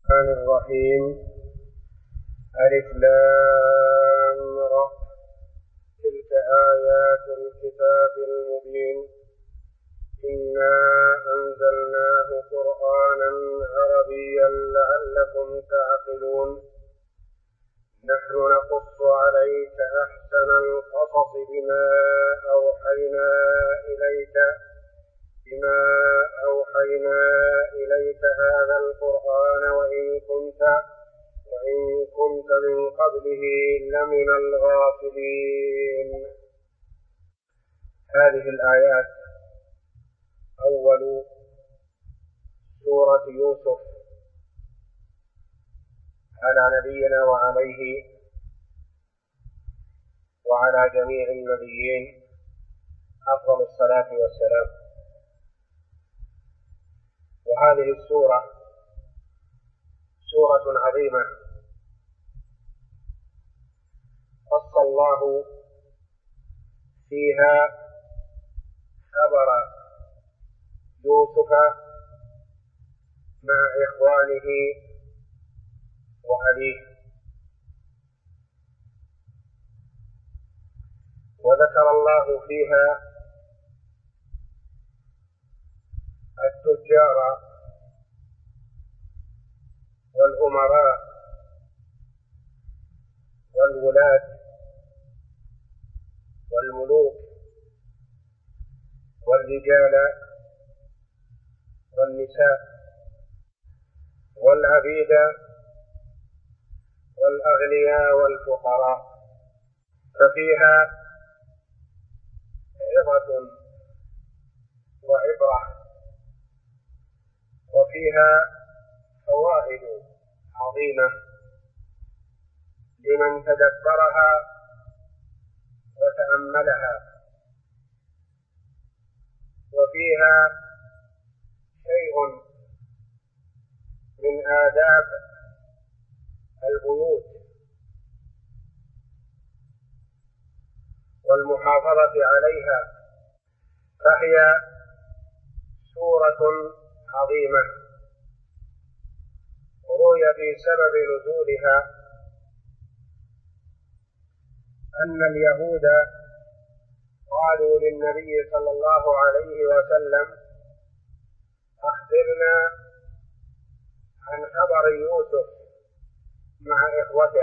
الرحمن الرحيم. ألف لام را. تلك آيات الكتاب المبين. إنا أنزلناه قرآنا عربيا لعلكم تعقلون. نحن نقص عليك أحسن القصص بما أوحينا إليك هذا القرآن وإن كنت من قبله لمن الغافلين. هذه الآيات أول سورة يوسف على نبينا وعلى جميع النبيين أفضل الصلاة والسلام. وهذه السورة سورة عظيمة قص الله فيها خبر يوسف مع إخوانه وأبيه، وذكر الله فيها التجار والأمراء والولاة والملوك والرجال والنساء والعبيد والأغنياء والفقراء، ففيها عظة وعبرة وفيها فوائد عظيمة لمن تدبرها وتأملها، وفيها شيء من آداب البيوت والمحافظة عليها، فهي سورة عظيمة. روي في سبب نزولها أن اليهود قالوا للنبي صلى الله عليه وسلم: أخبرنا عن خبر يوسف مع إخوته،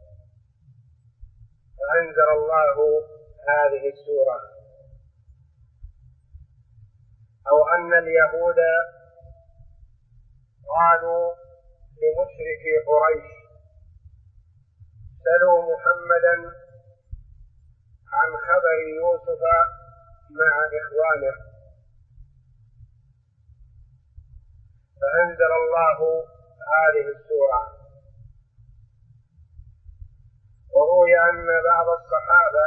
فأنزل الله هذه السورة. أو أن اليهود قالوا لمشركي قريش: سلوا محمدا عن خبر يوسف مع إخوانه، فأنزل الله هذه السورة. وروي أن بعض الصحابة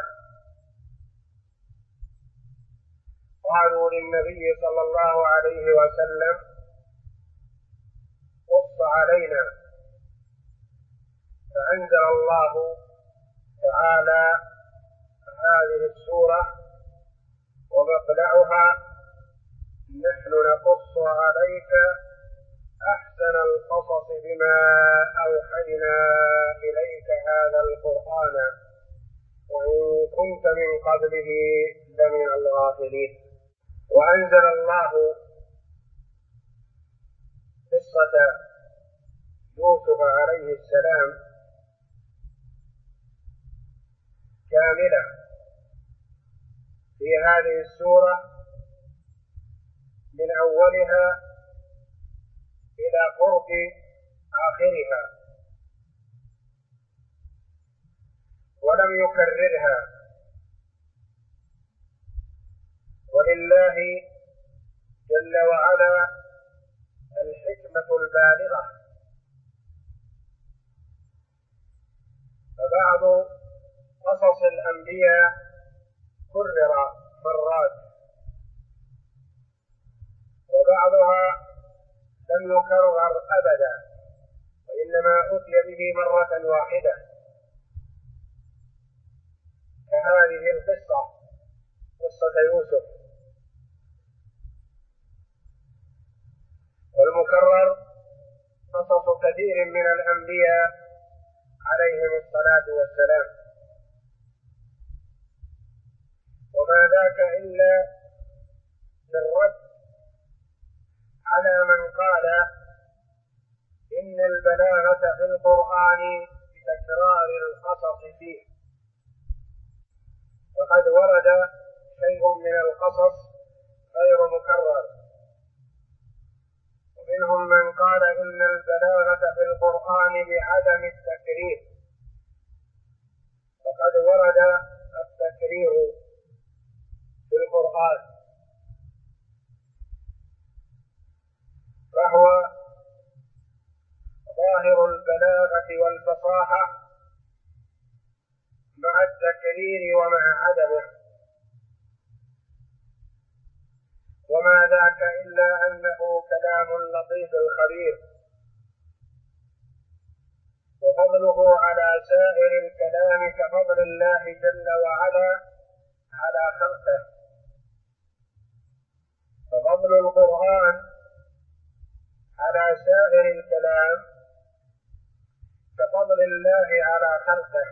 قالوا للنبي صلى الله عليه وسلم: قص علينا، فأنزل الله تعالى هذه السورة ومطلعها: نحن نقص عليك أحسن القصص بما أوحينا إليك هذا القرآن وإن كنت من قبله لمن الغافلين. وأنزل الله قصة يوسف عليه السلام كاملة في هذه السورة من أولها إلى قرب آخرها، ولم يكررها، ولله جل وعلا الحكمة البالغة. فبعض قصص الأنبياء كرر مرات، وبعضها لم يكرر أبدا، وإنما أتي به مرة واحدة، كهذه القصة، قصة يوسف. والمكرر قصص كثير من الأنبياء عليهم الصلاة والسلام. وما ذاك إلا للرد على من قال إن البلاغة في القرآن بتكرار القصص فيه، وقد ورد شيء من القصص غير مكرر، ومنهم من قال إن البلاغة في القرآن بعدم التكرير، وقد ورد التكرير في القرآن، فهو ظاهر البلاغة والفصاحة مع التكرير ومع عدمه، وما ذاك إلا أنه كلام لطيف الخبير، وفضله على سائر الكلام كفضل الله جل وعلا على خلقه، ففضل القرآن على سائر الكلام كفضل الله على خلقه،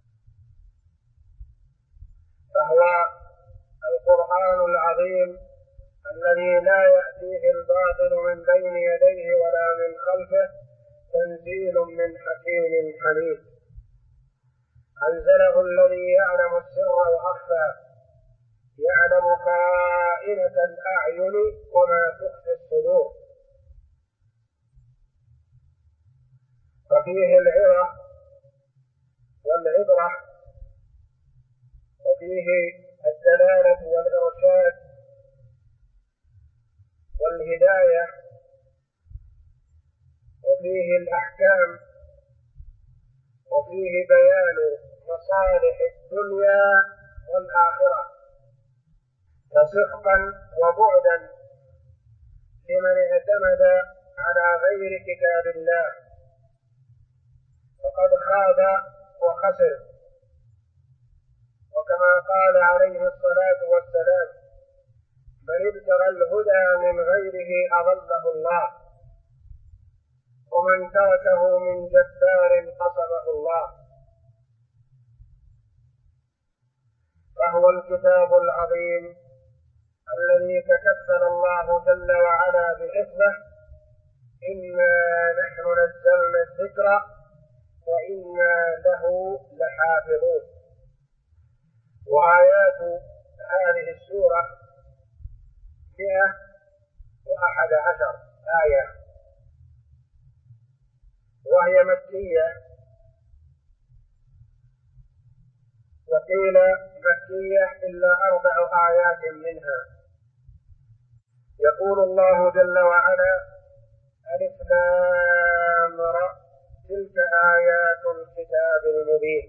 فهو القرآن العظيم الذي لا يأتيه الباطل من بين يديه ولا من خلفه، تنزيل من حكيم حميد، أنزله الذي يعلم السر وأخفى، يعلم خائنة الأعين وما تخفي الصدور، ففيه العظة والعبرة، وفيه الدلالة والإرشاد والهداية، وفيه الأحكام، وفيه بيان مصالح الدنيا والآخرة، فسحقا وبعدا لمن اعتمد على غير كتاب الله، فقد خاب وخسر. وكما قال عليه الصلاة والسلام: من ابتغى الهدى من غيره أضله الله، ومن تركه من جبار قصمه الله. فهو الكتاب العظيم الذي تكفل الله جل وعلا بحفظه: إنا نحن نزلنا الذكر وإنا له لحافظون. وآيات هذه السورة 111 آية، وهي مكية، وقيل مكية إلا 4 آيات منها. يقول الله جل وعلا: ألف لام را تلك آيات الكتاب المبين.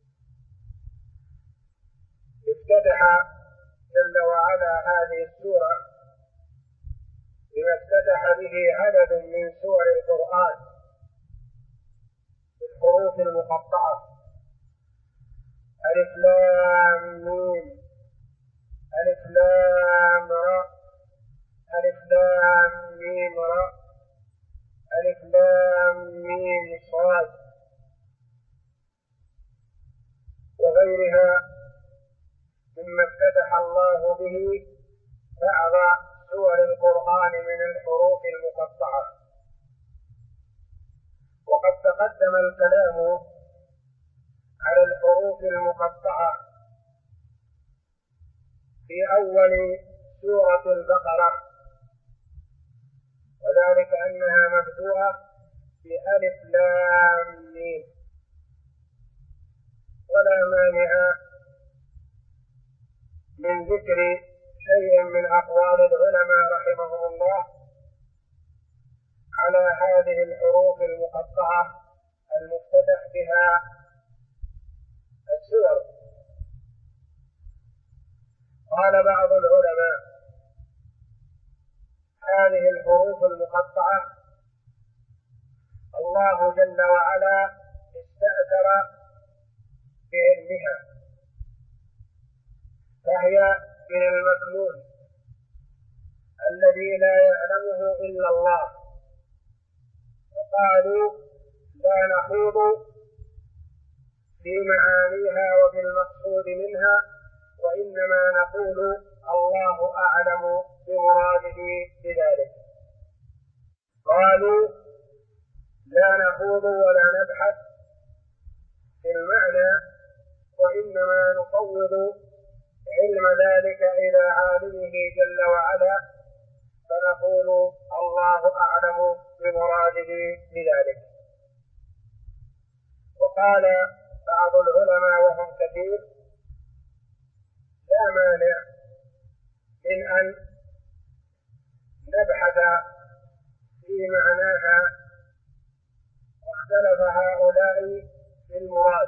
افتتح جل وعلا هذه السورة بما افتتح به عدد من سور القرآن بالحروف المقطعة: ألف لام ميم، ألف لام را، ألف لام ميم را، ألف لام ميم صاد، وغيرها مما افتتح الله به بعض سور القرآن من الحروف المقطعة. وقد تقدم الكلام على الحروف المقطعة في أول سورة البقرة، وذلك أنها مبدوءة بألف لام ميم، ولا مانع من ذكر شيء من أقوال العلماء رحمهم الله على هذه الحروف المقطعة المفتتح بها السور. قال بعض العلماء: هذه الحروف المقطعة الله جل وعلا استأثر بعلمها، فهي من المكنون الذي لا يعلمه إلا الله، وقالوا لا نخوض في معانيها وفي المقصود منها، وإنما نقول الله أعلم بمراده بذلك. قالوا لا نخوض ولا نبحث في المعنى، وإنما نفوض علم ذلك إلى عالمه جل وعلا، فنقول الله أعلم بمراده بذلك. وقال بعض العلماء وهم كثير: لا مانع من أن نبحث في معناها، واختلف هؤلاء في المراد.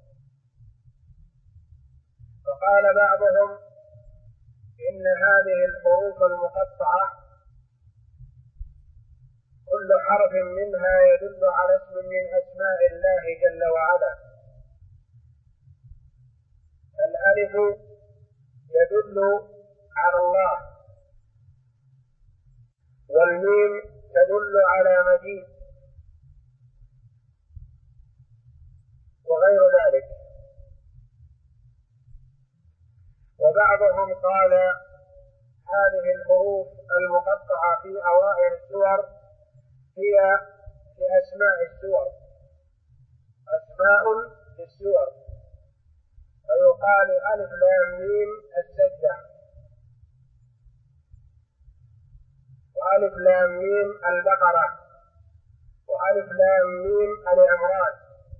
فقال بعضهم إن هذه الحروف المقطعة كل حرف منها يدل على اسم من أسماء الله جل وعلا. الألف يدل على الله، والميم تدل على مجيد، وغير ذلك. وبعضهم قال هذه الحروف المقطعة في أوائل السور هي لأسماء السور، أسماء للسور، فيقال ألف لام ميم السجدة، وألف لام ميم البقرة، وألف لام ميم العمران،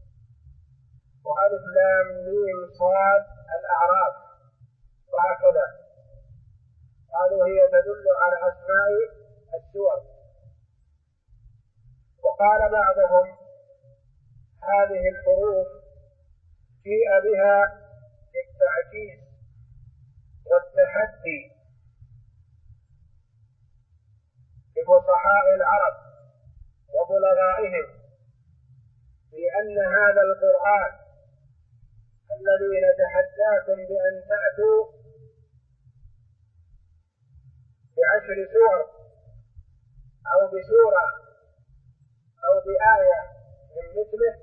وألف لام ميم صاد الأعراف، وهكذا. قالوا هي تدل على أسماء السور. وقال بعضهم هذه الحروف جيء بها للتعجيز والتحدي لفصحاء العرب وبلغائهم، لأن هذا القرآن الذي نتحداكم بأن تأتوا ب10 سور أو بسورة أو بآية من مثله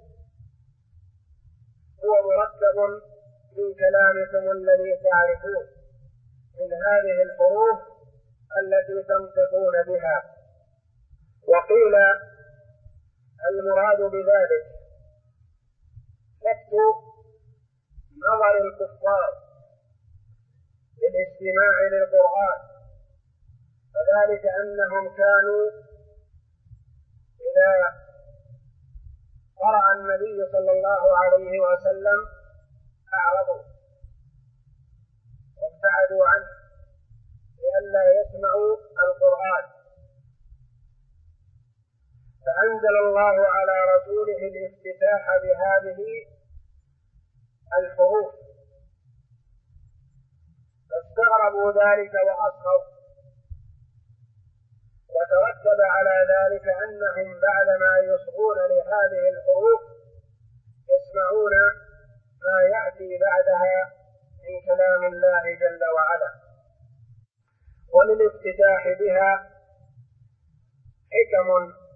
هو مركب من كلامكم الذي تعرفون من هذه الحروف التي تنطقون بها. وقيل المراد بذلك لفت نظر الكفار للاستماع للقرآن، وذلك أنهم كانوا إذا قرأ النبي صلى الله عليه وسلم أعرضوا وابتعدوا عنه لئلا يسمعوا القرآن، فأنزل الله على رسوله الافتتاح بهذه الحروف، فاستغربوا ذلك وأصغوا، وترتب على ذلك أنهم بعدما يصغون لهذه الحروف يسمعون ما يأتي بعدها من كلام الله جل وعلا. وللافتتاح بها حكم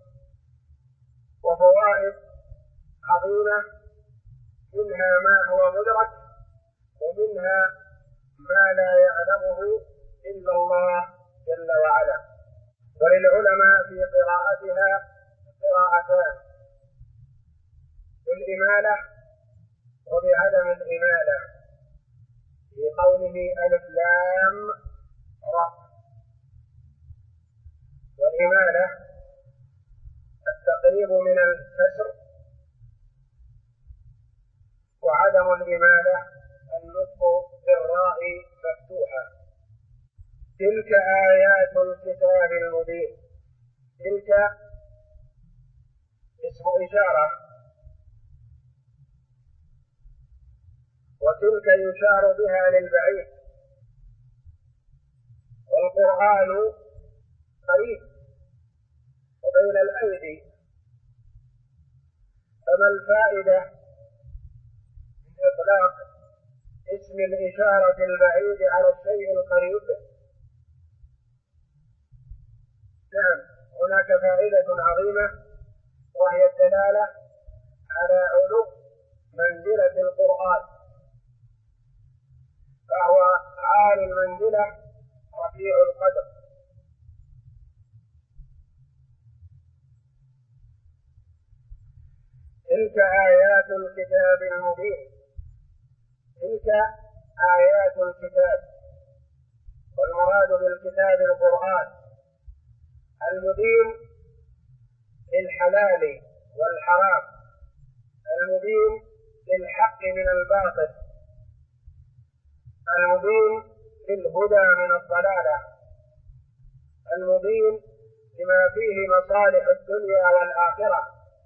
وفوائد عظيمة، منها ما هو مدرك، ومنها ما لا يعلمه إلا الله جل وعلا. وللعلماء في قراءتها قراءتان: بالإمالة وبعدم الإمالة، في قوله ألف لام را. والإمالة التقريب من الكسر، وعدم الإمالة النطق بالراء مفتوحة. تلك آيات الكتاب المبين. تلك اسم إشارة، وتلك يشار بها للبعيد، والقرآن قريب وبين الأيدي، فما الفائدة من إطلاق اسم الإشارة البعيد على الشيء القريب؟ نعم، هناك فائدة عظيمة وهي الدلالة على علو منزلة القرآن، فهو عالي المنزلة رفيع القدر. تلك آيات الكتاب المبين. تلك آيات الكتاب، والمراد بالكتاب القرآن المبين للحلال والحرام، المبين للحق من الباطل، المبين للهدى من الضلالة، المبين لما فيه مصالح الدنيا والآخرة،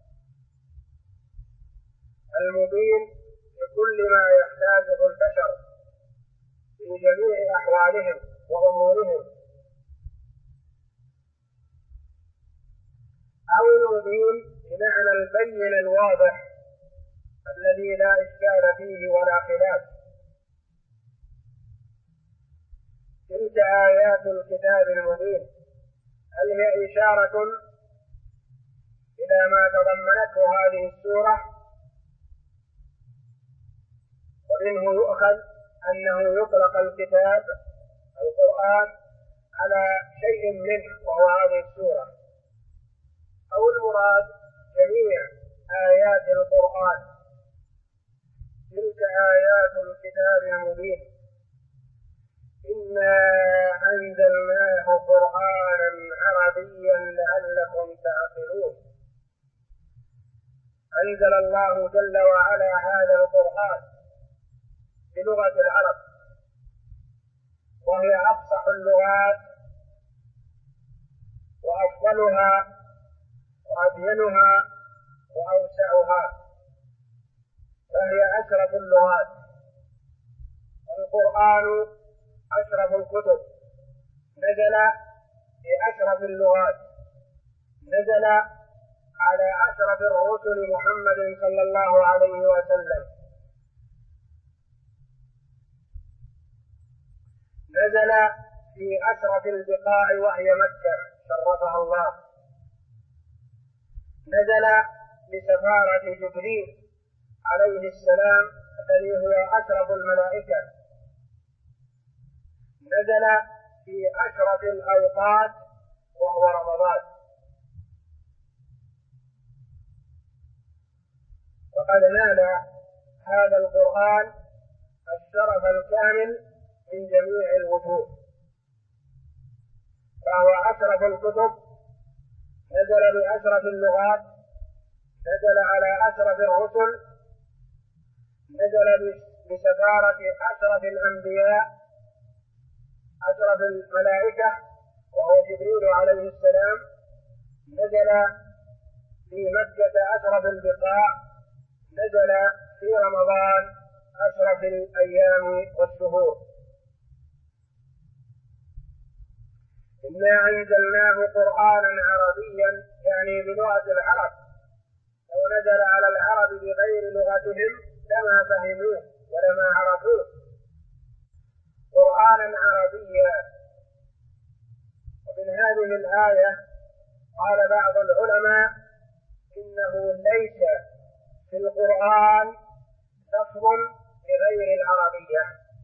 المبين لكل ما يحتاجه البشر في جميع أحوالهم وأمورهم، أو المبين بمعنى البين الواضح الذي لا إشكال فيه ولا خلاف. تلك آيات الكتاب المبين، هل هي إشارة إلى ما تضمنته هذه السورة؟ ومنه يؤخذ أنه يطلق الكتاب القرآن على شيء منه وهو هذه السورة، أو المراد جميع آيات القرآن. تلك آيات الكتاب المبين إنا أنزلناه قرآنا عربيا لعلكم تعقلون. أنزل الله جل وعلا هذا القرآن بلغة العرب، وهي أفصح اللغات وأفضلها وأبينها وأوسعها، فهي أشرف اللغات. والقرآن أشرف الكتب، نزل بأشرف اللغات، نزل على أشرف الرسل محمد صلى الله عليه وسلم، نزل في أشرف البقاع وهي مكة شرفها الله، نزل بسفارة جبريل عليه السلام الذي هو أشرف الملائكة، نزل في أشرف الأوقات وهو رمضان. وقد نال هذا القرآن الشرف الكامل من جميع الوجوه، فهو أشرف الكتب، نزل بأشرف اللغات، نزل على أشرف الرسل، نزل بسفارة أشرف الأنبياء، أشرف الملائكة وهو جبريل عليه السلام، نزل في مكة أشرف البقاع، نزل في رمضان أشرف الأيام والشهور. إنا أنزلناه قرآنا عربيا، يعني بلغة العرب، لو نزل على العرب بغير لغتهم لما فهموه ولما عرفوه. قرآنا عربيا. ومن هذه الآية قال بعض العلماء إنه ليس في القرآن لفظ بغير العربية،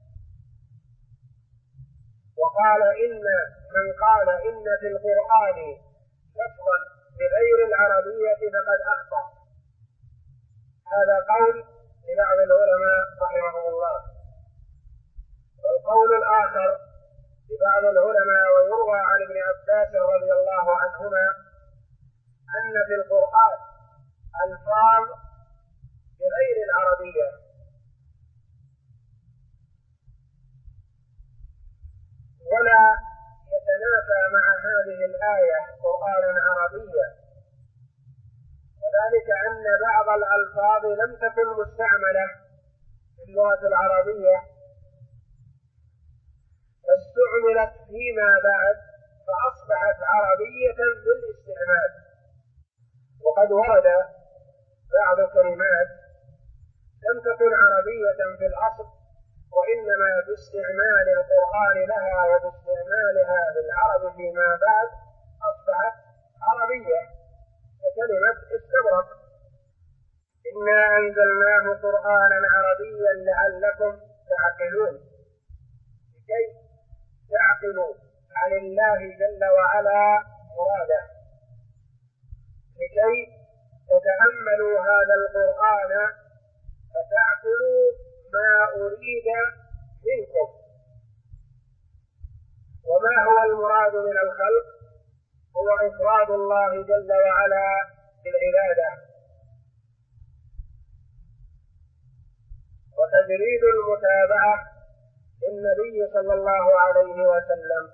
وقال إن من قال إن في القرآن لفظا بغير العربية فقد أخطأ. هذا قول لبعض العلماء رحمهم الله. والقول الآخر لبعض العلماء ويروى عن ابن عباس رضي الله عنهما أن في القرآن ألفاظ بغير العربية، ولا يتنافى مع هذه الآية قرآنا عربيا، وذلك أن بعض الألفاظ لم تكن مستعملة في اللغة العربية فاستعملت فيما بعد فأصبحت عربية بالاستعمال. وقد ورد بعض كلمات لم تكن عربية في الأصل، وإنما باستعمال القرآن لها وباستعمالها للعرب فيما بعد أصبحت عربية، ككلمة استبرق. إنا أنزلناه قرآنا عربيا لعلكم تعقلون، لكي تعقلوا عن الله جل وعلا مراده، لكي تتأملوا هذا القرآن فتعقلوا ما أريد منكم. وما هو المراد من الخلق؟ هو إفراد الله جل وعلا بالعبادة وتجريد المتابعة للنبي صلى الله عليه وسلم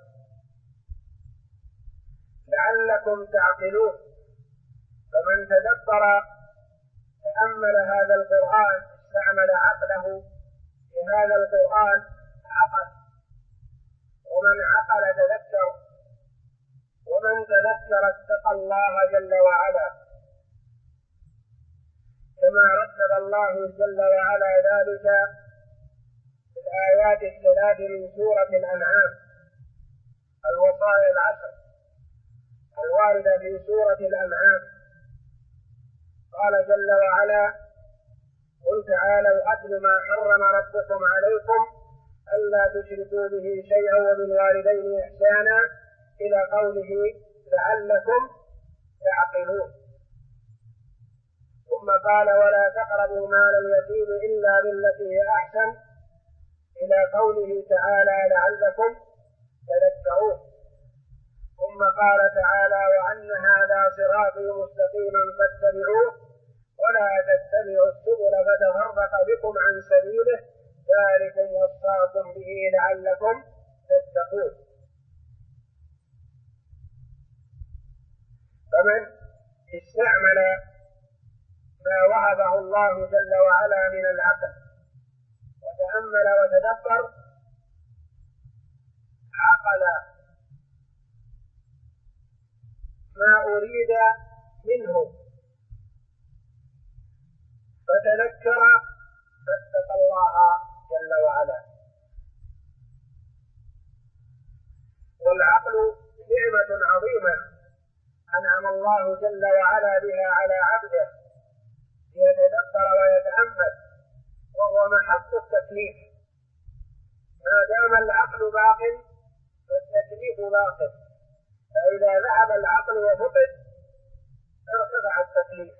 لعلكم تعقلون. فمن تدبر تأمل هذا القرآن استعمل عقله في هذا القرآن عقل، ومن عقل تذكر، ومن تذكر اتقى الله جل وعلا، كما رتب الله جل وعلا ذلك في الآيات الثلاث من سورة الأنعام، الوصايا العشر الواردة في سورة الأنعام. قال جل وعلا: قل تعالوا أتل ما حرم ربكم عليكم ألا تشركوا به شيئا وبالوالدين إحسانا إلى قوله لعلكم تعقلون. ثم قال: ولا تقربوا مال اليتيم إلا بالتي هي أحسن إلى قوله تعالى لعلكم تذكرون. ثم قال تعالى: وأن هذا صراطي مستقيما فاتبعوه ولا تتبعوا السبل فتفرق بكم عن سبيله ذلكم وصاكم به لعلكم تتقون. فمن استعمل ما وهبه الله جل وعلا من العقل وتأمل وتدبر عقل ما أريد منه فتذكر فاتقى الله جل وعلا. والعقل نعمة عظيمة أنعم الله جل وعلا بها على عبده ليتدبر ويتأمل، وهو محط التكليف. ما دام العقل باق فالتكليف باق، فإذا ذهب العقل وفقد ارتفع التكليف.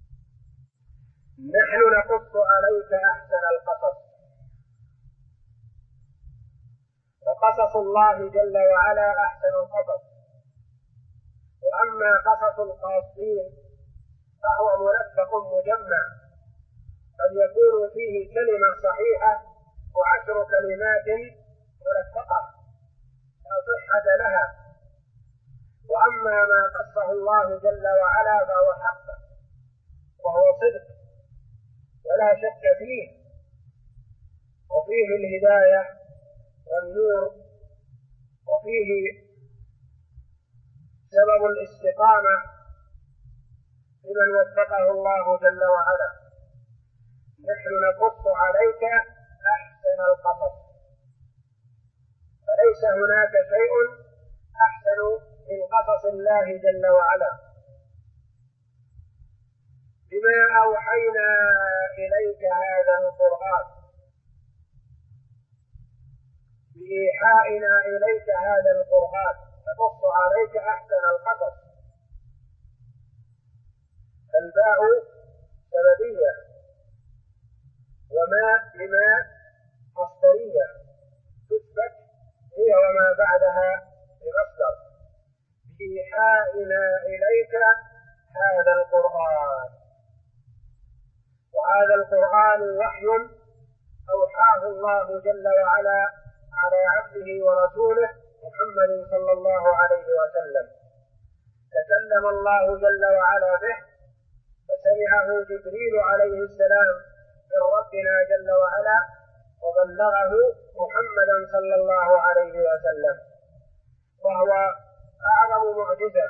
نحن نقص عليك أحسن القصص، وقصص الله جل وعلا أحسن القصص. وأما قصص القاصين فهو مرفق مجمع، قد يكون فيه كلمة صحيحة وعشر كلمات مرفقة لا صحة لها. وأما ما قصه الله جل وعلا فهو حق وهو صدق ولا شك فيه، وفيه الهداية والنور، وفيه سبب الاستقامة لمن وفقه الله جل وعلا. نحن نقص عليك أحسن القصص، فليس هناك شيء أحسن من قصص الله جل وعلا. بما أوحينا إليك هذا القرآن، بإيحائنا إليك هذا القرآن نقص عليك أحسن القصص. الباء سببية، وما لما مصدرية تثبت هي وما بعدها بمصدر. بإيحائنا إليك هذا القرآن، وهذا القرآن وحي أوحاه الله جل وعلا على عبده ورسوله محمد صلى الله عليه وسلم. تكلم الله جل وعلا به فسمعه جبريل عليه السلام من ربنا جل وعلا، وبلغه محمدا صلى الله عليه وسلم، وهو أعظم معجزة،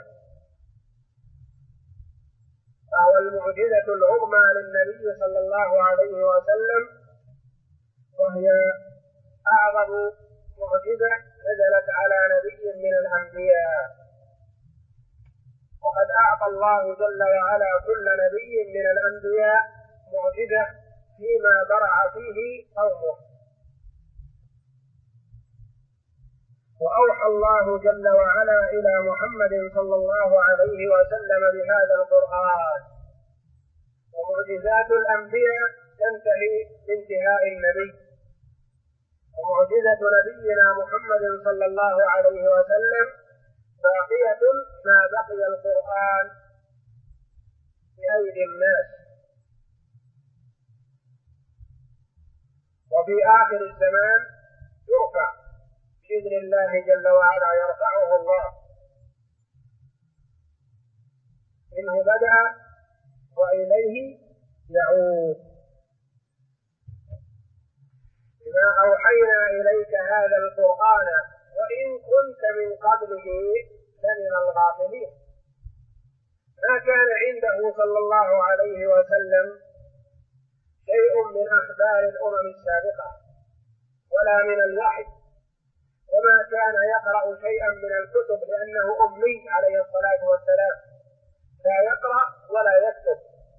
فهو المعجزة العظمى للنبي صلى الله عليه وسلم، وهي أعظم معجزة نزلت على نبي من الأنبياء. وقد أعطى الله جل وعلا كل نبي من الأنبياء معجزة فيما برع فيه قومه. وأوحى الله جل وعلا إلى محمد صلى الله عليه وسلم بهذا القرآن، ومعجزات الأنبياء تنتهي بانتهاء النبي، ومعجزة نبينا محمد صلى الله عليه وسلم باقية ما بقي القرآن بأيدي الناس. وفي آخر الزمان يرفع بإذن الله جل وعلا، يرفعه الله، منه بدأ وإليه يعود. بما أوحينا إليك هذا القرآن وإن كنت من قبله لمن الغافلين. ما كان عنده صلى الله عليه وسلم شيء من أخبار الأمم السابقة ولا من الوحي، وما كان يقرأ شيئا من الكتب لأنه أمي عليه الصلاة والسلام، لا يقرأ ولا يكتب.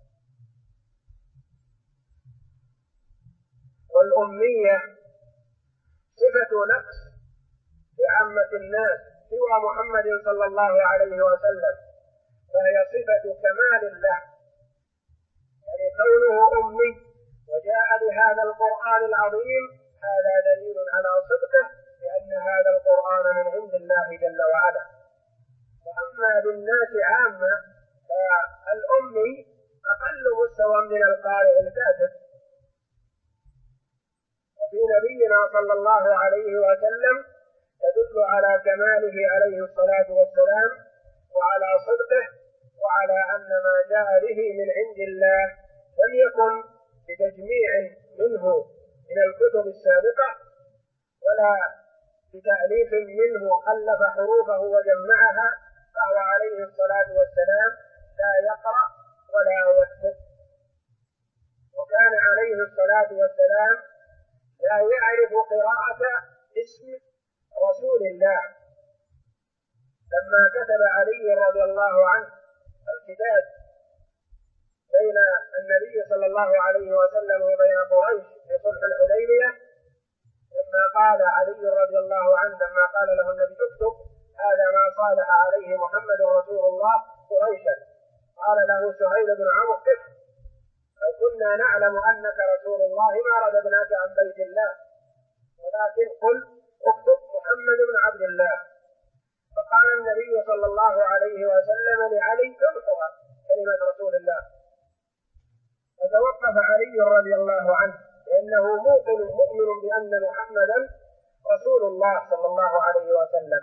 والأمية صفة نقص لعامة الناس سوى محمد صلى الله عليه وسلم، فهي صفة كمال له، يعني كونه أمي وجاء بهذا القرآن العظيم هذا دليل على صدقه، لأن هذا القرآن من عند الله جل وعلا. وأما بالناس عامة فالأمي أقل مستوى من القارئ الكاتب. وفي نبينا صلى الله عليه وسلم تدل على كماله عليه الصلاة والسلام وعلى صدقه، وعلى أن ما جاء به من عند الله لم يكن بتجميع منه من الكتب السابقة ولا بتأليف منه ألف حروفه وجمعها، فهو عليه الصلاة والسلام لا يقرأ ولا يكتب. وكان عليه الصلاة والسلام لا يعرف قراءة اسم رسول الله. لما كتب علي رضي الله عنه الكتاب بين النبي صلى الله عليه وسلم وبين قريش في صلح الحديبية، لما قال علي رضي الله عنه لما قال له النبي اكتب هذا ما صالح عليه محمد رسول الله قريشا، قال له سهيل بن عمرو اكتب، لو كنا نعلم أنك رسول الله ما رددناك عن بيت الله، ولكن قل اكتب محمد بن عبد الله. فقال النبي صلى الله عليه وسلم لعلي امحها كلمة رسول الله، فتوقف علي رضي الله عنه لأنه موقن مؤمن بأن محمدا رسول الله صلى الله عليه وسلم،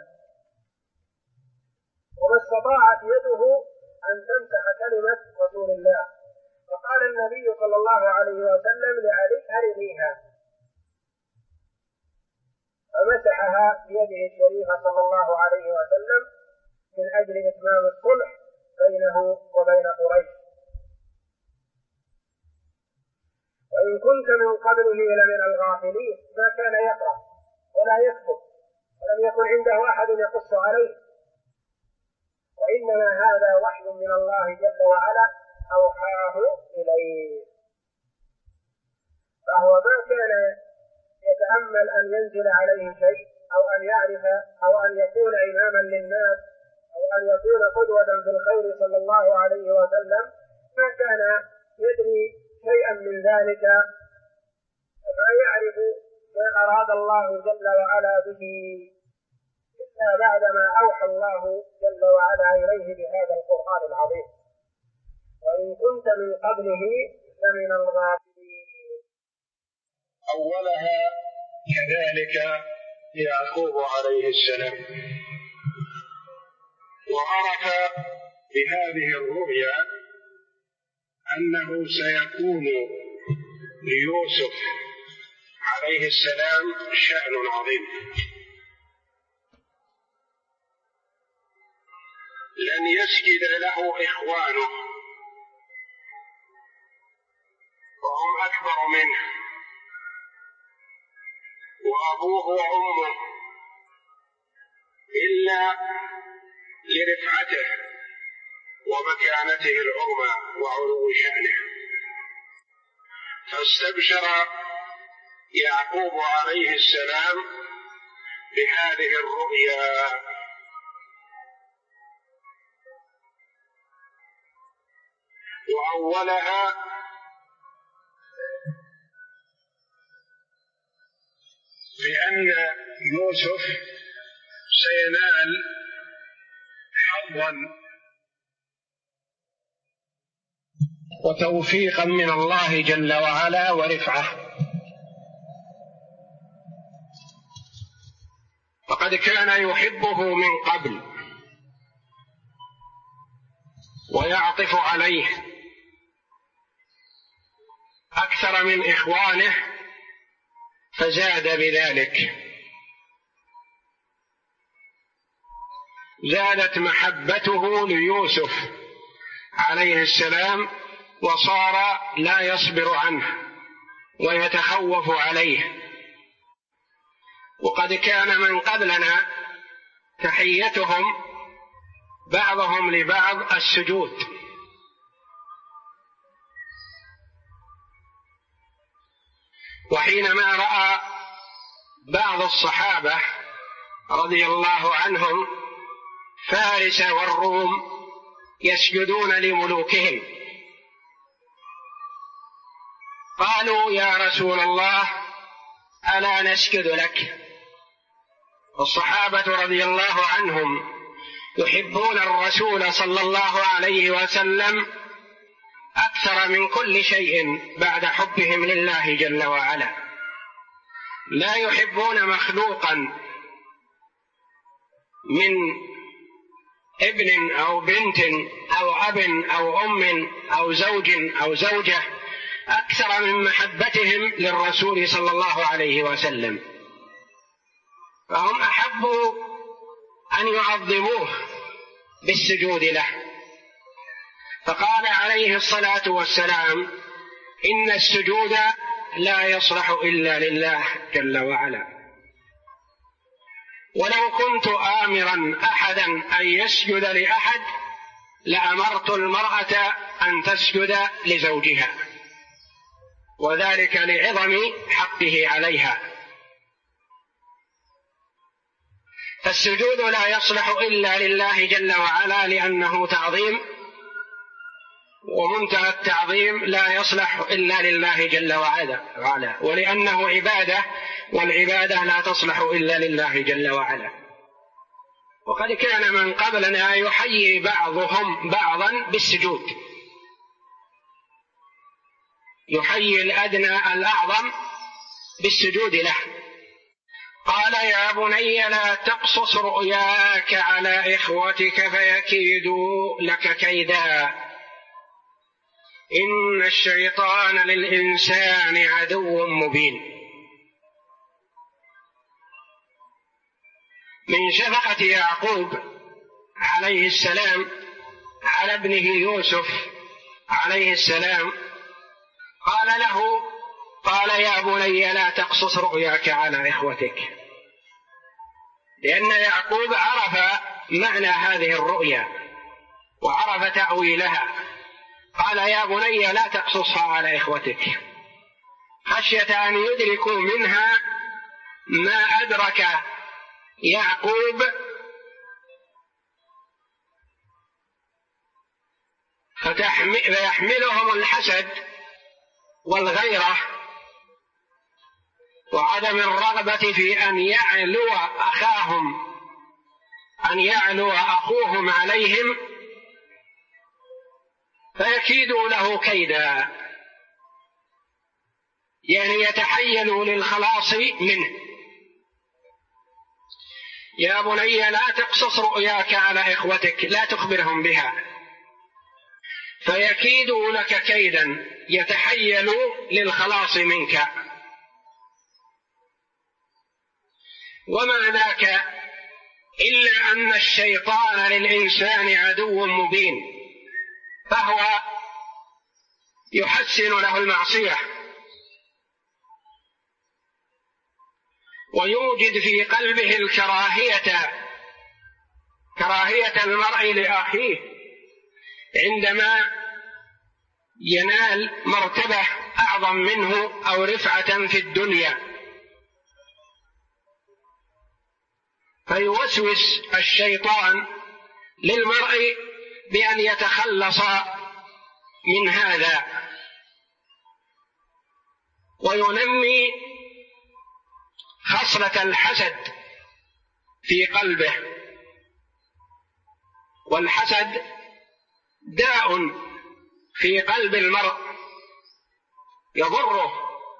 وما استطاعت يده أن تمسح كلمة رسول الله. فقال النبي صلى الله عليه وسلم لعلي أرنيها، فمسحها بيده الشريفة صلى الله عليه وسلم من أجل إتمام الصلح بينه وبين قريش. وإن كنت من قبله لمن الغافلين، ما كان يقرأ ولا يكتب، ولم يكن عنده أحد يقص عليه، وإنما هذا وحي من الله جل وعلا أوحاه إليه. فهو ما كان يتأمل أن ينزل عليه شيء أو أن يعرف أو أن يكون إماما للناس أو أن يكون قدوة في الخير صلى الله عليه وسلم، ما كان يدري شيئا من ذلك، ما يعرف ما أراد الله جل وعلا به إلا بعدما أوحى الله جل وعلا إليه بهذا القرآن العظيم. وإن كنت من قبله لمن الغافلين. أولها كذلك يعقوب عليه السلام، وعرف بهذه الرؤيا أنه سيكون ليوسف عليه السلام شأن عظيم، لن يسجد له إخوانه وهم أكبر منه وأبوه وأمه إلا لرفعته ومكانته العظمى وعلو شأنه. فاستبشر يعقوب عليه السلام بهذه الرؤيا، وأولها بأن يوسف سينال حظا وتوفيقا من الله جل وعلا ورفعة، فقد كان يحبه من قبل ويعطف عليه أكثر من إخوانه، فزاد بذلك، زادت محبته ليوسف عليه السلام، وصار لا يصبر عنه ويتخوف عليه. وقد كان من قبلنا تحيتهم بعضهم لبعض السجود، وحينما رأى بعض الصحابة رضي الله عنهم فارس والروم يسجدون لملوكهم، قالوا يا رسول الله ألا نسجد لك؟ الصحابة رضي الله عنهم يحبون الرسول صلى الله عليه وسلم أكثر من كل شيء بعد حبهم لله جل وعلا، لا يحبون مخلوقا من ابن أو بنت أو أب أو أم أو زوج أو زوجة أكثر من محبتهم للرسول صلى الله عليه وسلم، فهم أحبوا أن يعظموه بالسجود له. فقال عليه الصلاة والسلام إن السجود لا يصلح إلا لله جل وعلا، ولو كنت آمرا أحدا أن يسجد لأحد لأمرت المرأة أن تسجد لزوجها، وذلك لعظم حقه عليها. فالسجود لا يصلح إلا لله جل وعلا لأنه تعظيم، ومنتهى التعظيم لا يصلح إلا لله جل وعلا، ولأنه عبادة، والعبادة لا تصلح إلا لله جل وعلا. وقد كان من قبلنا يحيي بعضهم بعضا بالسجود، يحيي الأدنى الأعظم بالسجود له. قال يا بني لا تقصص رؤياك على إخوتك فيكيدوا لك كيدا، إن الشيطان للإنسان عدو مبين. من شفقة يعقوب عليه السلام على ابنه يوسف عليه السلام قال يا بني لا تقصص رؤياك على إخوتك، لأن يعقوب عرف معنى هذه الرؤيا وعرف تأويلها. قال يا بني لا تقصصها على إخوتك، خشية أن يدركوا منها ما أدرك يعقوب فيحملهم الحسد والغيرة وعدم الرغبة في أن يعلو أخوهم عليهم، فيكيدوا له كيدا، يعني يتحيلوا للخلاص منه. يا بني لا تقصص رؤياك على إخوتك، لا تخبرهم بها، فيكيدوا لك كيدا، يتحيلوا للخلاص منك. وما ذاك إلا أن الشيطان للإنسان عدو مبين، فهو يحسن له المعصية ويوجد في قلبه كراهية المرء لأخيه عندما ينال مرتبة أعظم منه أو رفعة في الدنيا، فيوسوس الشيطان للمرء بأن يتخلص من هذا، وينمي خصلة الحسد في قلبه. والحسد داء في قلب المرء يضره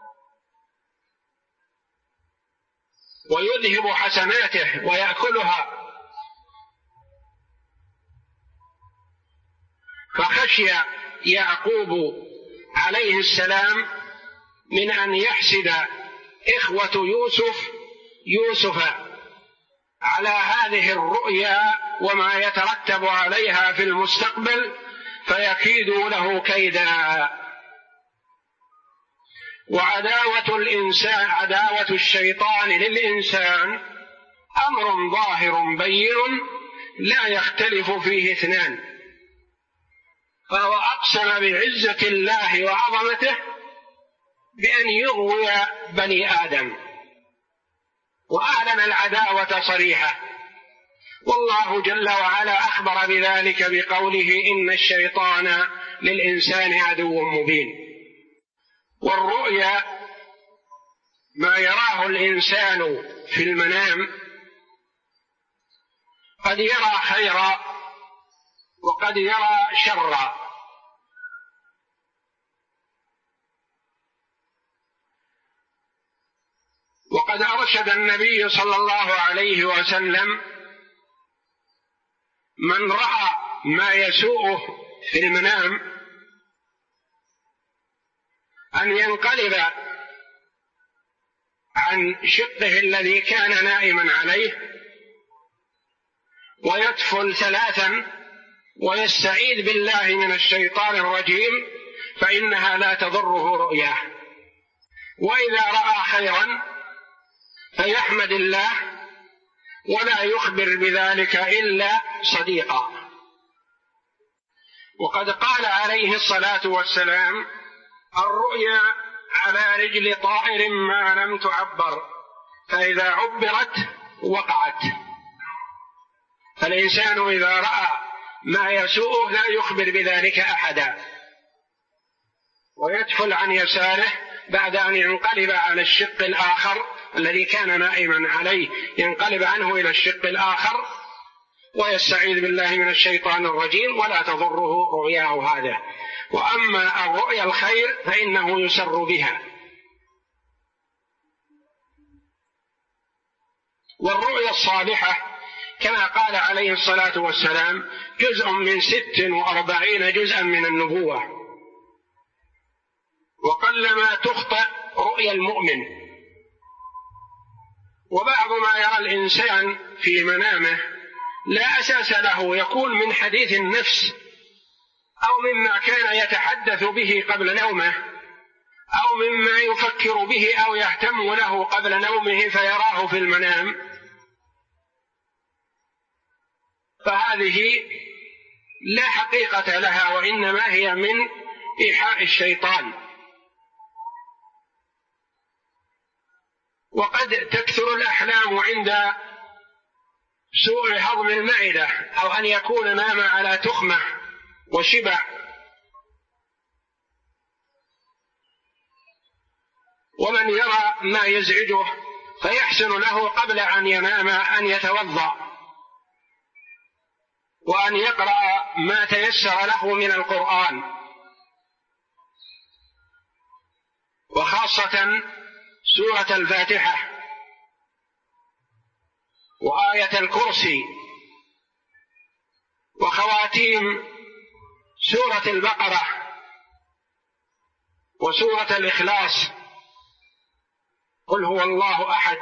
ويذهب حسناته ويأكلها. فخشي يعقوب عليه السلام من أن يحسد إخوة يوسف على هذه الرؤيا وما يترتب عليها في المستقبل، فيكيدوا له كيدا. عداوة الشيطان للإنسان أمر ظاهر بين لا يختلف فيه اثنان، فهو أقسم بعزة الله وعظمته بأن يغوي بني آدم، وأعلن العداوة صريحة. والله جل وعلا أخبر بذلك بقوله: إن الشيطان للإنسان عدو مبين. والرؤيا ما يراه الإنسان في المنام، قد يرى خيرا وقد يرى شرا. وقد أرشد النبي صلى الله عليه وسلم من رأى ما يسوءه في المنام أن ينقلب عن شقه الذي كان نائما عليه ويتفل 3 ويستعيذ بالله من الشيطان الرجيم، فإنها لا تضره رؤياه. وإذا رأى خيرا فيحمد الله ولا يخبر بذلك إلا صديقا. وقد قال عليه الصلاة والسلام: الرؤيا على رجل طائر ما لم تعبر، فإذا عبرت وقعت. فالإنسان إذا رأى ما يسوءه لا يخبر بذلك أحدا، ويدفل عن يساره بعد أن ينقلب على الشق الآخر الذي كان نائما عليه، ينقلب عنه إلى الشق الآخر ويستعيذ بالله من الشيطان الرجيم ولا تضره رؤياه هذا. وأما الرؤيا الخير فإنه يسر بها. والرؤيا الصالحة كما قال عليه الصلاة والسلام: جزء من 46 جزءا من النبوة، وقلما تخطئ رؤيا المؤمن. وبعض ما يرى الإنسان في منامه لا أساس له، يكون من حديث النفس أو مما كان يتحدث به قبل نومه أو مما يفكر به أو يهتم له قبل نومه فيراه في المنام، فهذه لا حقيقة لها، وإنما هي من إيحاء الشيطان. وقد تكثر الأحلام عند سوء هضم المعدة، أو أن يكون نام على تخمة وشبع. ومن يرى ما يزعجه فيحسن له قبل أن ينام أن يتوضأ وأن يقرأ ما تيسر له من القرآن، وخاصة سورة الفاتحة وآية الكرسي وخواتيم سورة البقرة وسورة الإخلاص، قل هو الله أحد،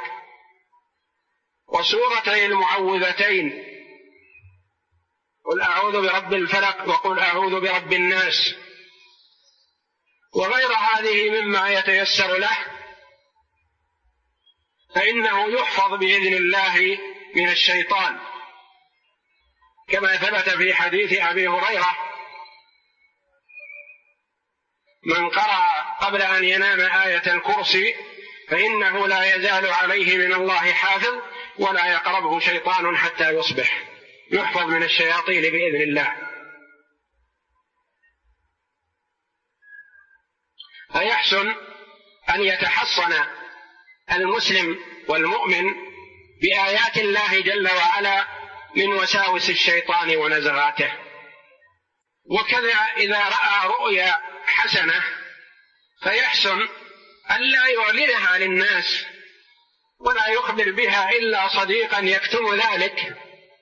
وسورتي المعوذتين، قل أعوذ برب الفلق وقل أعوذ برب الناس، وغير هذه مما يتيسر له، فإنه يحفظ بإذن الله من الشيطان، كما ثبت في حديث أبي هريرة من قرأ قبل أن ينام آية الكرسي فإنه لا يزال عليه من الله حافظ ولا يقربه شيطان حتى يصبح، يحفظ من الشياطين بإذن الله. فيحسن أن يتحصن المسلم والمؤمن بآيات الله جل وعلا من وساوس الشيطان ونزغاته. وكذا إذا رأى رؤيا حسنة فيحسن أن لا يعلنها للناس ولا يخبر بها إلا صديقا يكتم ذلك،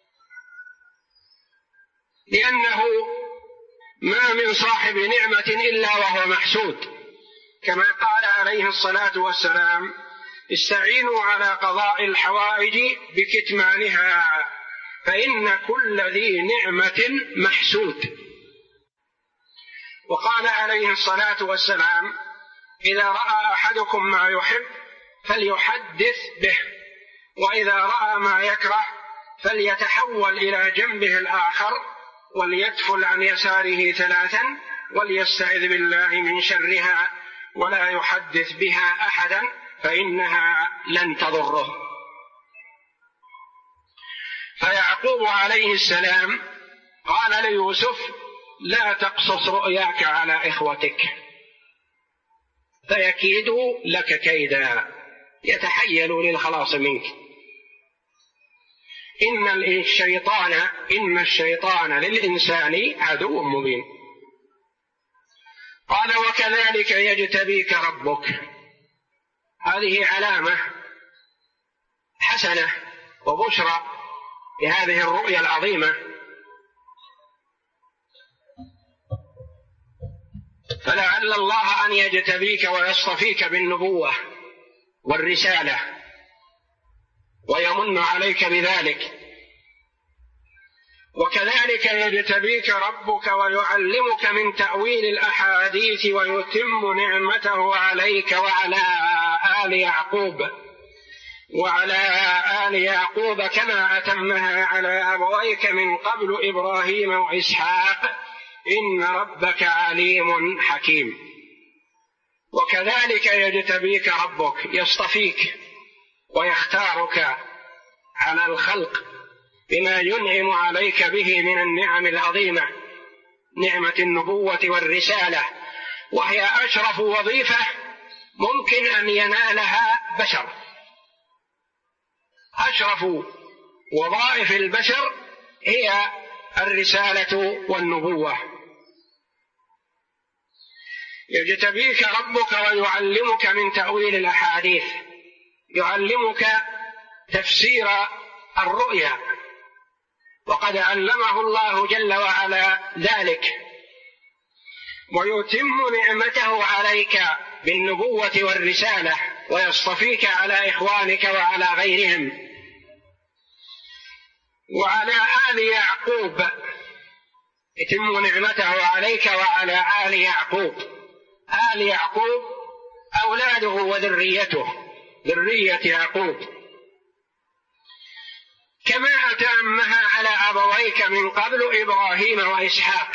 لأنه ما من صاحب نعمة إلا وهو محسود، كما قال عليه الصلاة والسلام: استعينوا على قضاء الحوائج بكتمانها فإن كل ذي نعمة محسود. وقال عليه الصلاة والسلام: إذا رأى أحدكم ما يحب فليحدث به، وإذا رأى ما يكره فليتحول إلى جنبه الآخر وليتفل عن يساره 3 وليستعذ بالله من شرها ولا يحدث بها أحدا فإنها لن تضره. فيعقوب عليه السلام قال ليوسف: لا تقصص رؤياك على إخوتك فيكيدوا لك كيدا، يتحيلوا للخلاص منك. إن الشيطان للإنسان عدو مبين. قال: وكذلك يجتبيك ربك. هذه علامة حسنة وبشرى بهذه الرؤيا العظيمة. فلعل الله أن يجتبيك ويصطفيك بالنبوة والرسالة ويمن عليك بذلك. وكذلك يجتبيك ربك ويعلمك من تأويل الأحاديث ويتم نعمته عليك وعلى آل يعقوب كما أتمها على أبويك من قبل إبراهيم وإسحاق إن ربك عليم حكيم. وكذلك يجتبيك ربك، يصطفيك ويختارك على الخلق بما ينعم عليك به من النعم العظيمة، نعمة النبوة والرسالة، وهي أشرف وظيفة ممكن أن ينالها بشر. أشرف وظائف البشر هي الرسالة والنبوة. يجتبيك ربك ويعلمك من تأويل الأحاديث، يعلمك تفسير الرؤيا، وقد علمه الله جل وعلا ذلك. ويتم نعمته عليك بالنبوة والرسالة ويصطفيك على إخوانك وعلى غيرهم. وعلى آل يعقوب يتم نعمته عليك وعلى آل يعقوب. آل يعقوب أولاده وذريته، ذرية يعقوب، كما أتمها على أبويك من قبل إبراهيم وإسحاق.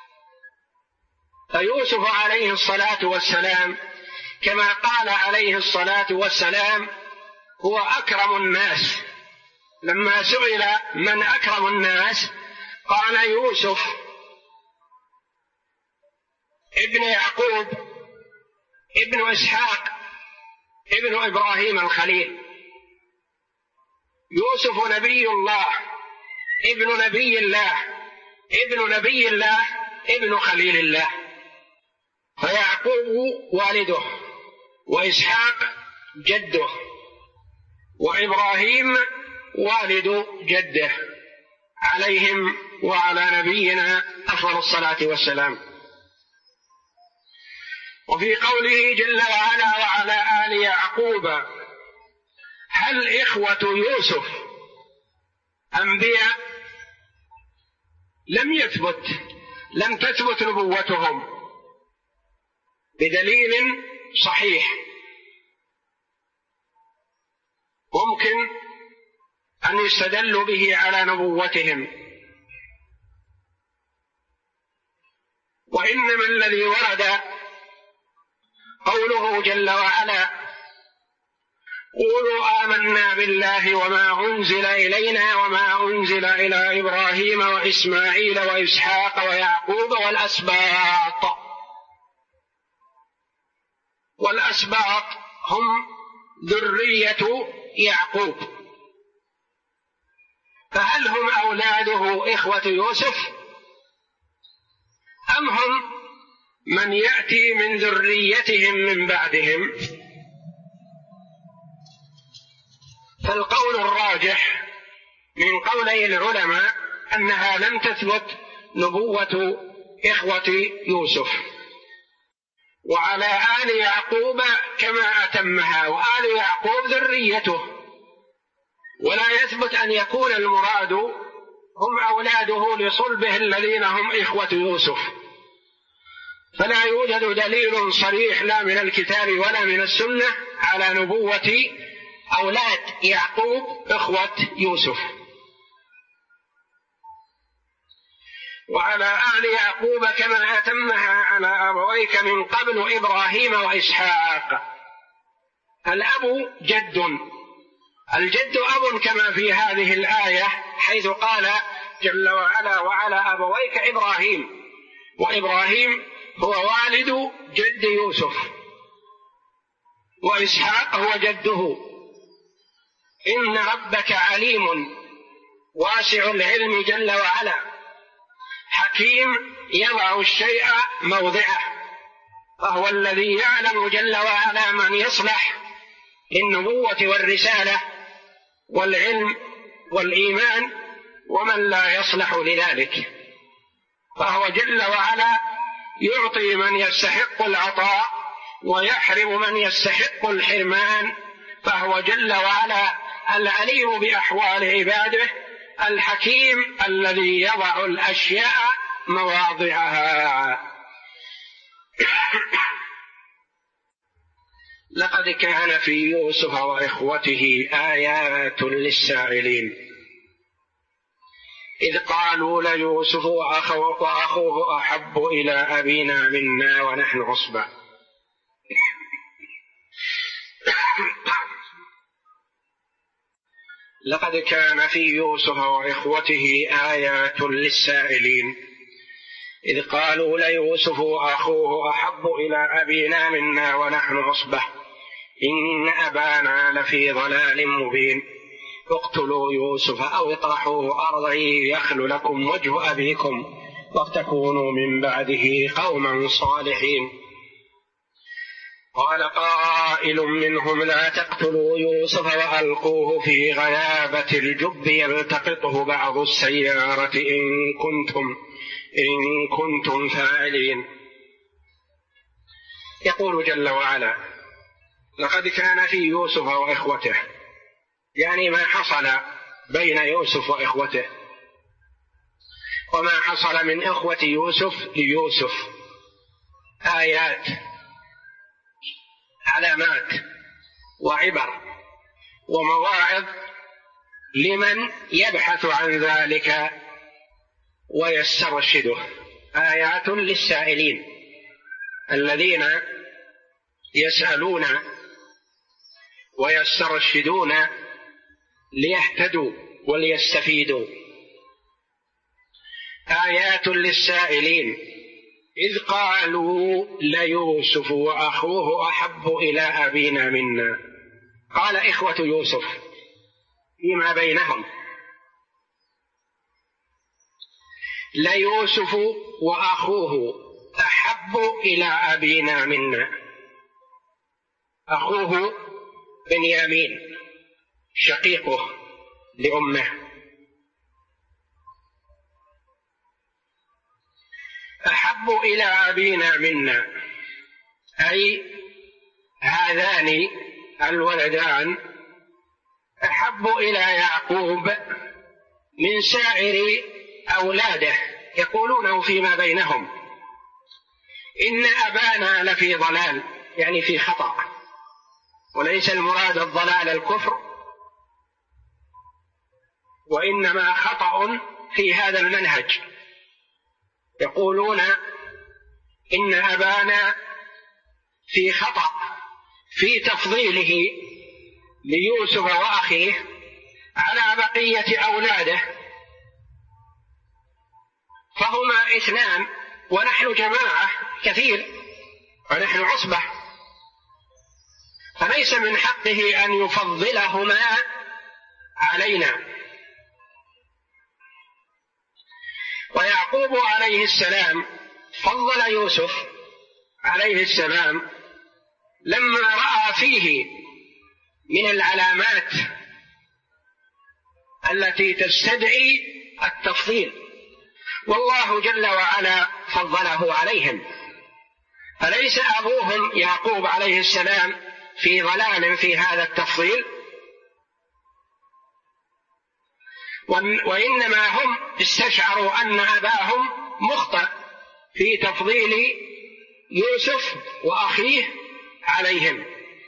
فيوسف عليه الصلاة والسلام كما قال عليه الصلاة والسلام هو أكرم الناس. لما سئل من أكرم الناس قال يوسف ابن يعقوب ابن إسحاق ابن إبراهيم الخليل. يوسف نبي الله ابن نبي الله ابن نبي الله ابن خليل الله. فيعقوب والده، وإسحاق جده، وإبراهيم والد جده، عليهم وعلى نبينا أفضل الصلاة والسلام. وفي قوله جل وعلا وعلى آل يعقوب هل إخوة يوسف أنبياء؟ لم تثبت نبوتهم بدليل صحيح ممكن أن يستدل به على نبوتهم. وإنما الذي ورد قوله جل وعلا: قولوا آمنا بالله وما أنزل إلينا وما أنزل إلى إبراهيم وإسماعيل وإسحاق ويعقوب والأسباط هم ذرية يعقوب، فهل هم أولاده إخوة يوسف أم هم من يأتي من ذريتهم من بعدهم؟ فالقول الراجح من قولي العلماء أنها لم تثبت نبوة إخوة يوسف، وعلى آل يعقوب كما أتمها، وآل يعقوب ذريته، ولا يثبت أن يكون المراد هم أولاده لصلبه الذين هم إخوة يوسف، فلا يوجد دليل صريح لا من الكتاب ولا من السنة على نبوة أولاد يعقوب إخوة يوسف. وعلى آل يعقوب كما أتمها على أبويك من قبل إبراهيم وإسحاق. الأب جد، الجد أب كما في هذه الآية حيث قال جل وعلا: وعلى أبويك إبراهيم، وإبراهيم هو والد جد يوسف، وإسحاق هو جده. إن ربك عليم واسع العلم جل وعلا، حكيم يضع الشيء موضعه، فهو الذي يعلم جل وعلا من يصلح للنبوة والرسالة والعلم والإيمان ومن لا يصلح لذلك، فهو جل وعلا يعطي من يستحق العطاء ويحرم من يستحق الحرمان، فهو جل وعلا العليم بأحوال عباده، الحكيم الذي يضع الأشياء مواضعها. لقد كان في يوسف وإخوته آيات للسائلين إذ قالوا ليوسف وأخوه أحب إلى أبينا منا ونحن عصبة. لقد كان في يوسف وإخوته آيات للسائلين إذ قالوا ليوسف وأخوه أحب إلى أبينا منا ونحن عصبة إن أبانا لفي ضلال مبين اقتلوا يوسف أو اطرحوه أرضا يخل لكم وجه أبيكم وتكونوا من بعده قوما صالحين. قال قائل منهم لا تقتلوا يوسف وألقوه في غيابة الجب يلتقطه بعض السيارة إن كنتم فاعلين. يقول جل وعلا: لقد كان في يوسف وإخوته، يعني ما حصل بين يوسف وإخوته وما حصل من إخوة يوسف ليوسف آيات، علامات وعبر ومواعظ لمن يبحث عن ذلك ويسترشده، آيات للسائلين الذين يسألون ويسترشدون ليهتدوا وليستفيدوا. آيات للسائلين إذ قالوا ليوسف وأخوه أحب إلى أبينا منا. قال إخوة يوسف فيما بينهم: ليوسف وأخوه أحب إلى أبينا منا. أخوه بنيامين شقيقه لأمه. أحب إلى أبينا منا أي هذان الولدان أحب إلى يعقوب من سائر أولاده. يقولونه فيما بينهم: إن أبانا لفي ضلال، يعني في خطأ، وليس المراد الضلال الكفر، وإنما خطأ في هذا المنهج. يقولون إن أبانا في خطأ في تفضيله ليوسف وأخيه على بقية أولاده، فهما اثنان ونحن جماعة كثير ونحن عصبة، فليس من حقه أن يفضلهما علينا. ويعقوب عليه السلام فضل يوسف عليه السلام لما رأى فيه من العلامات التي تستدعي التفضيل، والله جل وعلا فضله عليهم، فليس أبوهم يعقوب عليه السلام في ضلال في هذا التفضيل، وإنما هم استشعروا أن أباهم مخطئ في تفضيل يوسف وأخيه عليهم.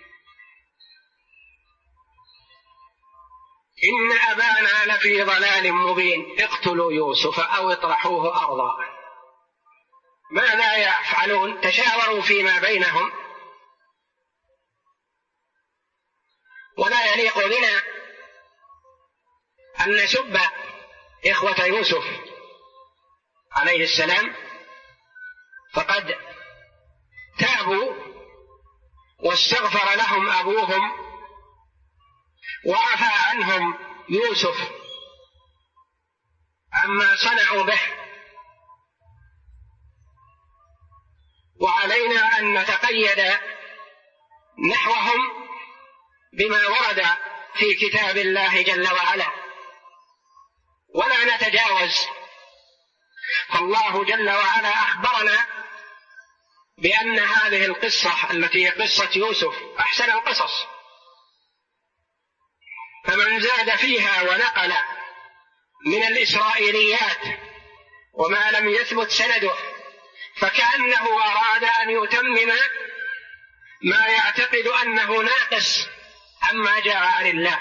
إن أبانا لفي ضلال مبين اقتلوا يوسف أو اطرحوه أرضا. ماذا يفعلون؟ تشاوروا فيما بينهم، ولا يليق بنا أن نسب إخوة يوسف عليه السلام، فقد تابوا واستغفر لهم أبوهم وعفى عنهم يوسف عما صنعوا به، وعلينا أن نتقيد نحوهم بما ورد في كتاب الله جل وعلا ولا نتجاوز. فالله جل وعلا أخبرنا بأن هذه القصة التي هي قصة يوسف أحسن القصص، فمن زاد فيها ونقل من الإسرائيليات وما لم يثبت سنده فكأنه أراد أن يتمم ما يعتقد أنه ناقص عما جاء عن الله،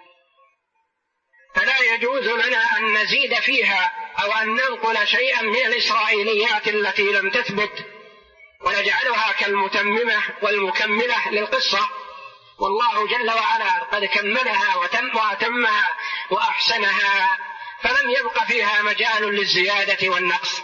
فلا يجوز لنا أن نزيد فيها أو أن ننقل شيئا من الإسرائيليات التي لم تثبت ونجعلها كالمتممة والمكملة للقصة، والله جل وعلا قد كملها وأتمها وأحسنها، فلم يبق فيها مجال للزيادة والنقص.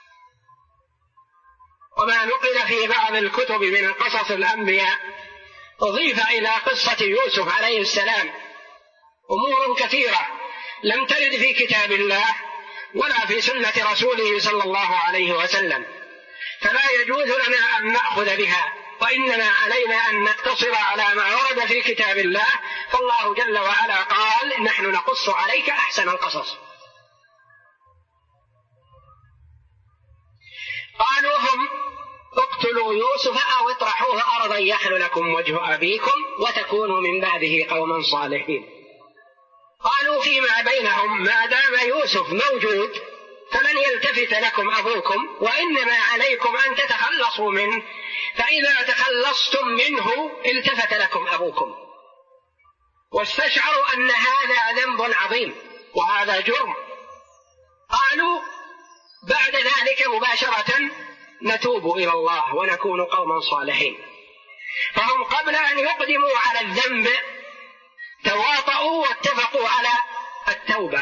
وما نقل في بعض الكتب من قصص الأنبياء أضيف إلى قصة يوسف عليه السلام أمور كثيرة لم ترد في كتاب الله ولا في سنة رسوله صلى الله عليه وسلم، فلا يجوز لنا أن نأخذ بها، وإنما علينا أن نقتصر على ما ورد في كتاب الله، فالله جل وعلا قال نحن نقص عليك أحسن القصص. قالوا هم اقتلوا يوسف أو اطرحوه أرضا يخل لكم وجه أبيكم وتكونوا من بعده قوما صالحين. قالوا فيما بينهم ما دام يوسف موجود فلن يلتفت لكم أبوكم وإنما عليكم أن تتخلصوا منه، فإذا تخلصتم منه التفت لكم أبوكم، واستشعروا أن هذا ذنب عظيم وهذا جرم. قالوا بعد ذلك مباشرة نتوب إلى الله ونكون قوما صالحين. فهم قبل أن يقدموا على الذنب تواطؤوا واتفقوا على التوبة.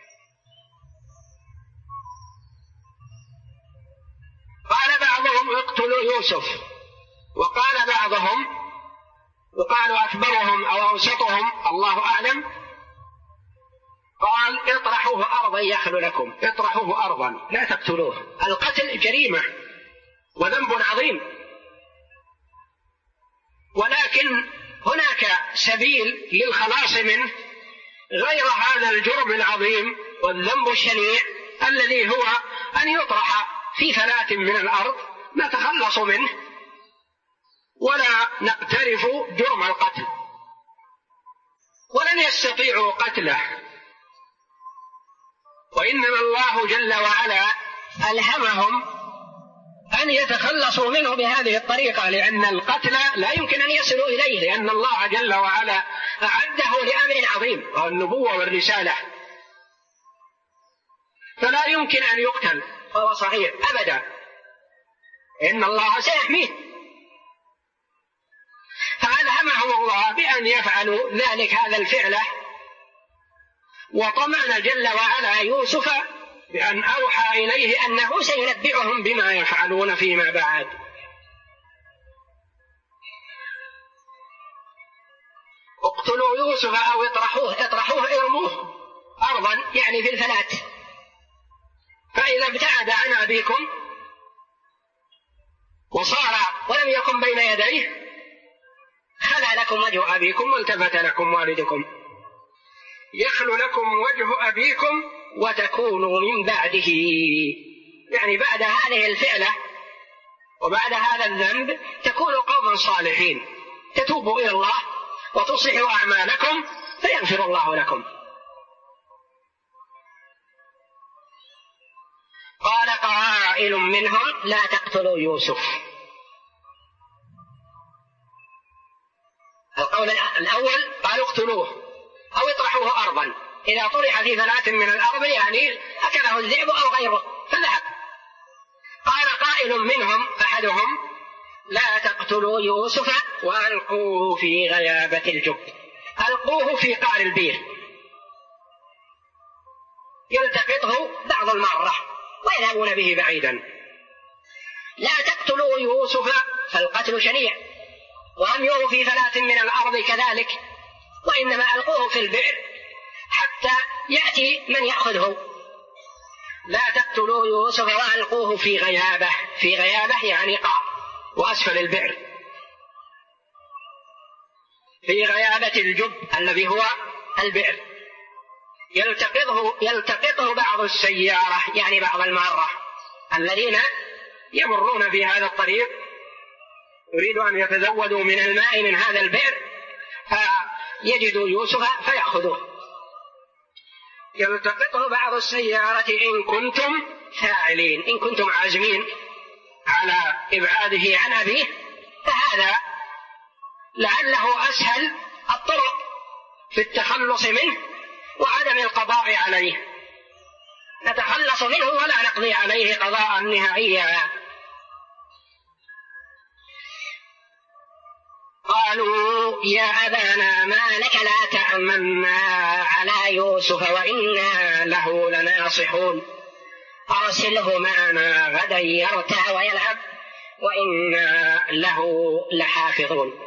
قال بعضهم اقتلوا يوسف، وقال بعضهم وقالوا أكبرهم أو أوسطهم الله أعلم قال اطرحوه أرضا يخل لكم، اطرحوه أرضا لا تقتلوه. القتل جريمة وذنب عظيم، ولكن هناك سبيل للخلاص منه غير هذا الجرم العظيم والذنب الشنيع الذي هو أن يطرح في فلاة من الأرض نتخلص منه ولا نقترف جرم القتل، ولن يستطيعوا قتله، وإنما الله جل وعلا ألهمهم أن يتخلصوا منه بهذه الطريقة، لأن القتل لا يمكن أن يصلوا إليه، لأن الله جل وعلا أعده لأمر عظيم وهو النبوة والرسالة، فلا يمكن أن يقتل وهو صغير أبدا، إن الله سيحميه. فعلى الله بأن يفعلوا ذلك هذا الفعل، وطمأن جل وعلا يوسف بأن أوحى إليه أنه سينبئهم بما يفعلون فيما بعد. اقتلوا يوسف أو اطرحوه ارموه أرضا، يعني في الفلات، فإذا ابتعد عن أبيكم وصار ولم يكن بين يديه خلا لكم وجه أبيكم والتفت لكم والدكم، يخلو لكم وجه أبيكم وتكونوا من بعده، يعني بعد هذه الفعلة وبعد هذا الذنب تكونوا قوما صالحين، تتوبوا إلى الله وتصلحوا أعمالكم فيغفر الله لكم. قال قائل منهم لا تقتلوا يوسف. القول الأول قالوا اقتلوه أو اطرحوه أرضا، إذا طرح في فلاة من الأرض يعني أكله الذئب أو غيره فذهب. قال قائل منهم أحدهم لا تقتلوا يوسف وألقوه في غيابة الجب، ألقوه في قعر البير يلتقطه بعض المرة ويذهبون به بعيدا. لا تقتلوا يوسف، فالقتل شنيع، وأرموه في فلاة من الأرض كذلك، وإنما ألقوه في البئر حتى يأتي من يأخذه. لا تقتلوا يوسف وألقوه في غيابة، في غيابة يعني قعر وأسفل البئر، في غيابة الجب الذي هو البئر، يلتقطه بعض السيارة يعني بعض المارة الذين يمرون في هذا الطريق يريدوا أن يتزودوا من الماء من هذا البئر فيجدوا يوسف فيأخذوه. يلتقطه بعض السيارة إن كنتم فاعلين، إن كنتم عازمين على إبعاده عن أبيه، فهذا لعله أسهل الطرق في التخلص منه وعدم القضاء عليه، نتخلص منه ولا نقضي عليه قضاء نهائيا. قالوا يا أبانا ما لك لا تأمنا على يوسف وإنا له لناصحون، أرسله معنا غدا يرتع ويلعب وإنا له لحافظون.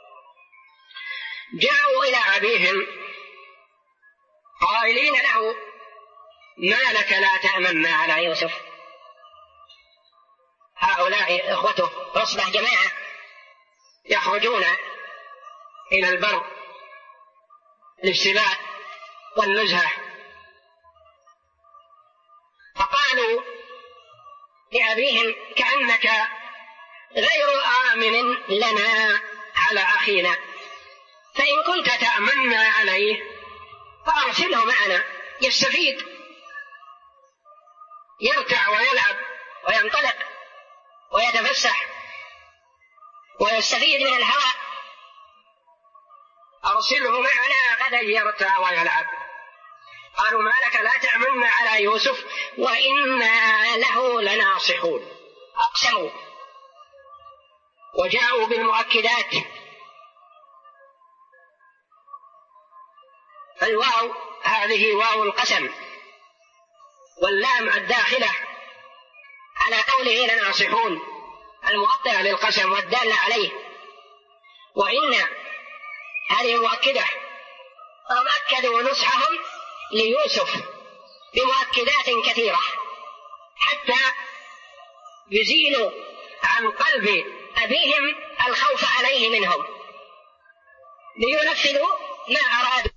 جاءوا إلى أبيهم قائلين له ما لك لا تأمنا على يوسف. هؤلاء إخوته عصبة جماعة يخرجون إلى البر للسباع والنزهة، فقالوا لأبيهم كأنك غير آمن لنا على أخينا، فإن كنت تأمنا عليه فأرسله معنا يستفيد، يرتع ويلعب وينطلق ويتفسح ويستفيد من الهواء، أرسله معنا غدا يرتع ويلعب. قالوا ما لك لا تأمنا على يوسف وإنا له لناصحون، أقسموا وجاءوا بالمؤكدات. الواو هذه واو القسم، واللام الداخلة على قوله لناصحون المؤكدة للقسم والدالة عليه، وإن هذه مؤكدة، هم أكدوا نصحهم ليوسف بمؤكدات كثيرة حتى يزيلوا عن قلب أبيهم الخوف عليه منهم، لينفذوا ما أرادوا